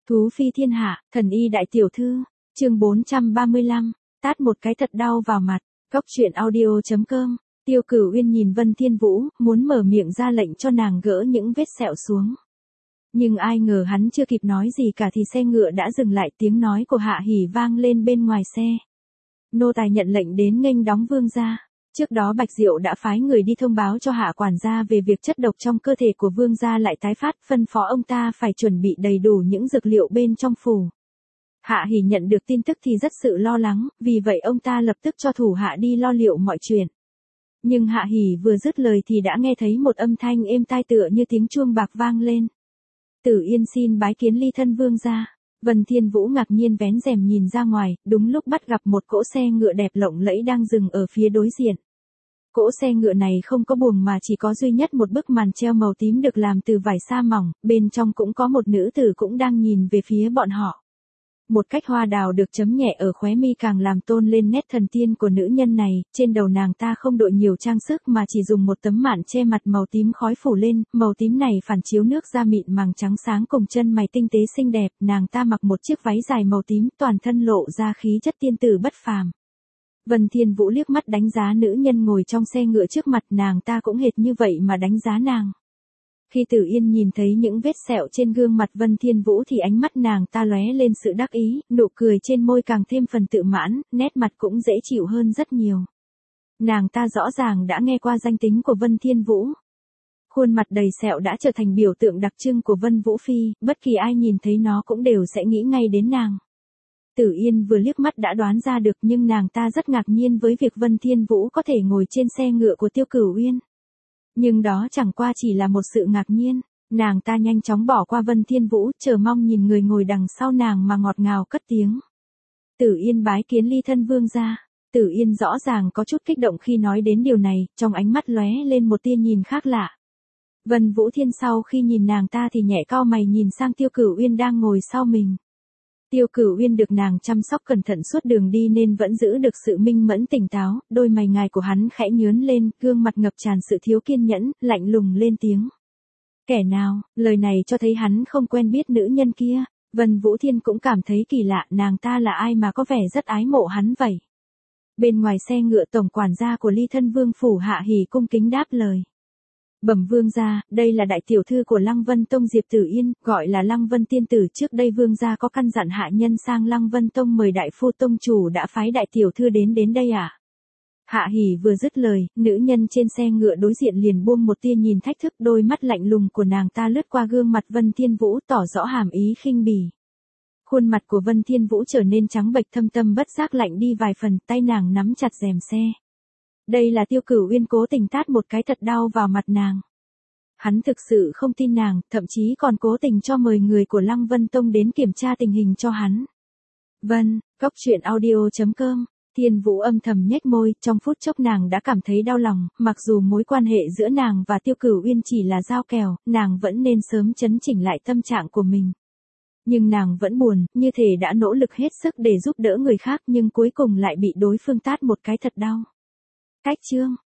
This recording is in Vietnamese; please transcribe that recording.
Thú phi thiên hạ, thần y đại tiểu thư, chương 435, tát một cái thật đau vào mặt, góc truyện audio.com, Tiêu Cửu Uyên nhìn Vân Thiên Vũ, muốn mở miệng ra lệnh cho nàng gỡ những vết sẹo xuống. Nhưng ai ngờ hắn chưa kịp nói gì cả thì xe ngựa đã dừng lại, tiếng nói của Hạ Hỉ vang lên bên ngoài xe. Nô tài nhận lệnh đến nghênh đóng vương gia. Trước đó Bạch Diệu đã phái người đi thông báo cho Hạ quản gia về việc chất độc trong cơ thể của vương gia lại tái phát, phân phó ông ta phải chuẩn bị đầy đủ những dược liệu bên trong phủ. Hạ Hỉ nhận được tin tức thì rất sự lo lắng, vì vậy ông ta lập tức cho thủ hạ đi lo liệu mọi chuyện. Nhưng Hạ Hỉ vừa dứt lời thì đã nghe thấy một âm thanh êm tai tựa như tiếng chuông bạc vang lên. Tử Yên xin bái kiến ly thân vương gia. Vân Thiên Vũ ngạc nhiên vén rèm nhìn ra ngoài, đúng lúc bắt gặp một cỗ xe ngựa đẹp lộng lẫy đang dừng ở phía đối diện. Cỗ xe ngựa này không có buồng mà chỉ có duy nhất một bức màn treo màu tím được làm từ vải sa mỏng, bên trong cũng có một nữ tử cũng đang nhìn về phía bọn họ. Một cách hoa đào được chấm nhẹ ở khóe mi càng làm tôn lên nét thần tiên của nữ nhân này, trên đầu nàng ta không đội nhiều trang sức mà chỉ dùng một tấm mạn che mặt màu tím khói phủ lên, màu tím này phản chiếu nước da mịn màng trắng sáng cùng chân mày tinh tế xinh đẹp, nàng ta mặc một chiếc váy dài màu tím, toàn thân lộ ra khí chất tiên tử bất phàm. Vân Thiên Vũ liếc mắt đánh giá nữ nhân ngồi trong xe ngựa trước mặt, nàng ta cũng hệt như vậy mà đánh giá nàng. Khi Tử Yên nhìn thấy những vết sẹo trên gương mặt Vân Thiên Vũ thì ánh mắt nàng ta lóe lên sự đắc ý, nụ cười trên môi càng thêm phần tự mãn, nét mặt cũng dễ chịu hơn rất nhiều. Nàng ta rõ ràng đã nghe qua danh tính của Vân Thiên Vũ. Khuôn mặt đầy sẹo đã trở thành biểu tượng đặc trưng của Vân Vũ Phi, bất kỳ ai nhìn thấy nó cũng đều sẽ nghĩ ngay đến nàng. Tử Yên vừa liếc mắt đã đoán ra được, nhưng nàng ta rất ngạc nhiên với việc Vân Thiên Vũ có thể ngồi trên xe ngựa của Tiêu Cửu Uyên. Nhưng đó chẳng qua chỉ là một sự ngạc nhiên, nàng ta nhanh chóng bỏ qua Vân Thiên Vũ, chờ mong nhìn người ngồi đằng sau nàng mà ngọt ngào cất tiếng. Tử Yên bái kiến ly thân vương gia. Tử Yên rõ ràng có chút kích động khi nói đến điều này, trong ánh mắt lóe lên một tia nhìn khác lạ. Vân Vũ Thiên sau khi nhìn nàng ta thì nhẹ cau mày nhìn sang Tiêu Cửu Uyên đang ngồi sau mình. Tiêu Cửu Uyên được nàng chăm sóc cẩn thận suốt đường đi nên vẫn giữ được sự minh mẫn tỉnh táo, đôi mày ngài của hắn khẽ nhướng lên, gương mặt ngập tràn sự thiếu kiên nhẫn, lạnh lùng lên tiếng. Kẻ nào? Lời này cho thấy hắn không quen biết nữ nhân kia. Vân Vũ Thiên cũng cảm thấy kỳ lạ, nàng ta là ai mà có vẻ rất ái mộ hắn vậy. Bên ngoài xe ngựa tổng quản gia của ly thân vương phủ Hạ Hỉ cung kính đáp lời. Bẩm vương gia, đây là đại tiểu thư của Lăng Vân Tông Diệp Tử Yên, gọi là Lăng Vân tiên tử, trước đây vương gia có căn dặn hạ nhân sang Lăng Vân Tông mời đại phu tông chủ đã phái đại tiểu thư đến đây à? Hạ Hỉ vừa dứt lời, nữ nhân trên xe ngựa đối diện liền buông một tia nhìn thách thức, đôi mắt lạnh lùng của nàng ta lướt qua gương mặt Vân Thiên Vũ tỏ rõ hàm ý khinh bỉ. Khuôn mặt của Vân Thiên Vũ trở nên trắng bệch, thâm tâm bất giác lạnh đi vài phần, tay nàng nắm chặt rèm xe. Đây là Tiêu Cửu Uyên cố tình tát một cái thật đau vào mặt nàng. Hắn thực sự không tin nàng, thậm chí còn cố tình cho mời người của Lăng Vân Tông đến kiểm tra tình hình cho hắn. Vân, góc truyện audio.com, Thiên Vũ âm thầm nhếch môi, trong phút chốc nàng đã cảm thấy đau lòng, mặc dù mối quan hệ giữa nàng và Tiêu Cửu Uyên chỉ là giao kèo, nàng vẫn nên sớm chấn chỉnh lại tâm trạng của mình. Nhưng nàng vẫn buồn, như thể đã nỗ lực hết sức để giúp đỡ người khác nhưng cuối cùng lại bị đối phương tát một cái thật đau. Cách chương